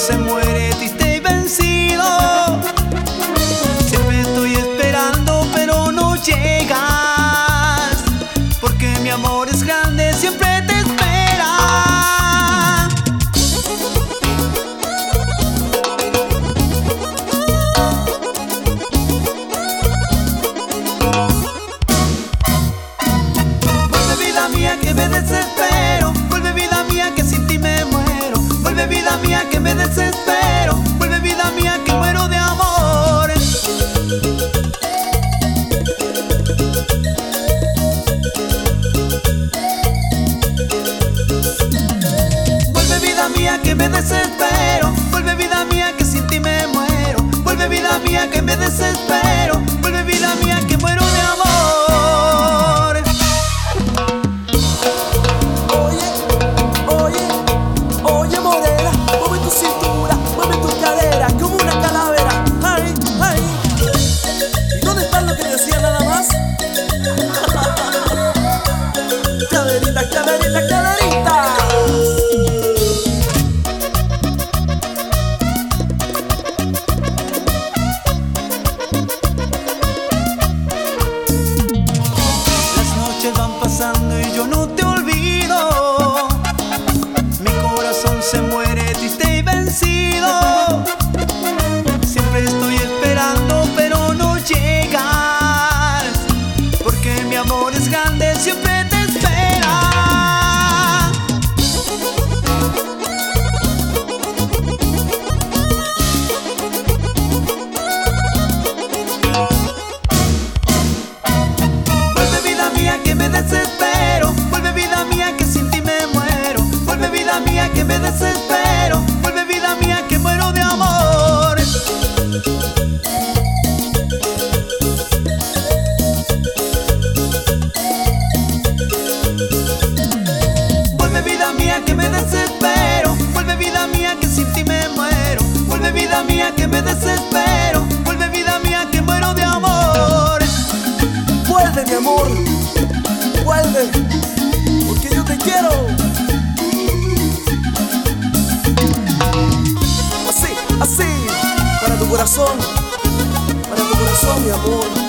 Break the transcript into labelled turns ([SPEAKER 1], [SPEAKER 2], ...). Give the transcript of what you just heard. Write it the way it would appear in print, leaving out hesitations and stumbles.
[SPEAKER 1] se muere triste y vencido. Siempre estoy esperando pero no llegas, porque mi amor es grande, siempre te espera. Vuelve vida mía que me desespero, vuelve vida mía que sin ti me muero, vuelve vida mía que me desespero, vuelve vida mía que muero de amor. Vuelve vida mía que me desespero, vuelve vida mía que sin ti me muero, vuelve vida mía que me desespero, vuelve vida mía que muero de amor.
[SPEAKER 2] Oye morena, mueve tu cintura, mueve tu cadera como una calavera. Ay, ay. ¿Y dónde están los que decían nada más? Caderita, caderita, caderita.
[SPEAKER 1] Las noches van pasando y yo no te olvido. Mi corazón se muere triste y vencido. Siempre estoy esperando pero no llegas, porque mi amor es grande, siempre te espera. Vuelve vida mía que me desespero, vuelve vida mía que sin ti me muero, vuelve vida mía que me desespero, vuelve vida mía que muero de amor. Vuelve vida mía que me desespero, vuelve vida mía que sin ti me muero, vuelve vida mía que me desespero, vuelve vida mía que muero de amor.
[SPEAKER 2] Vuelve mi amor, vuelve, porque yo te quiero. Así, así, para tu corazón, mi amor.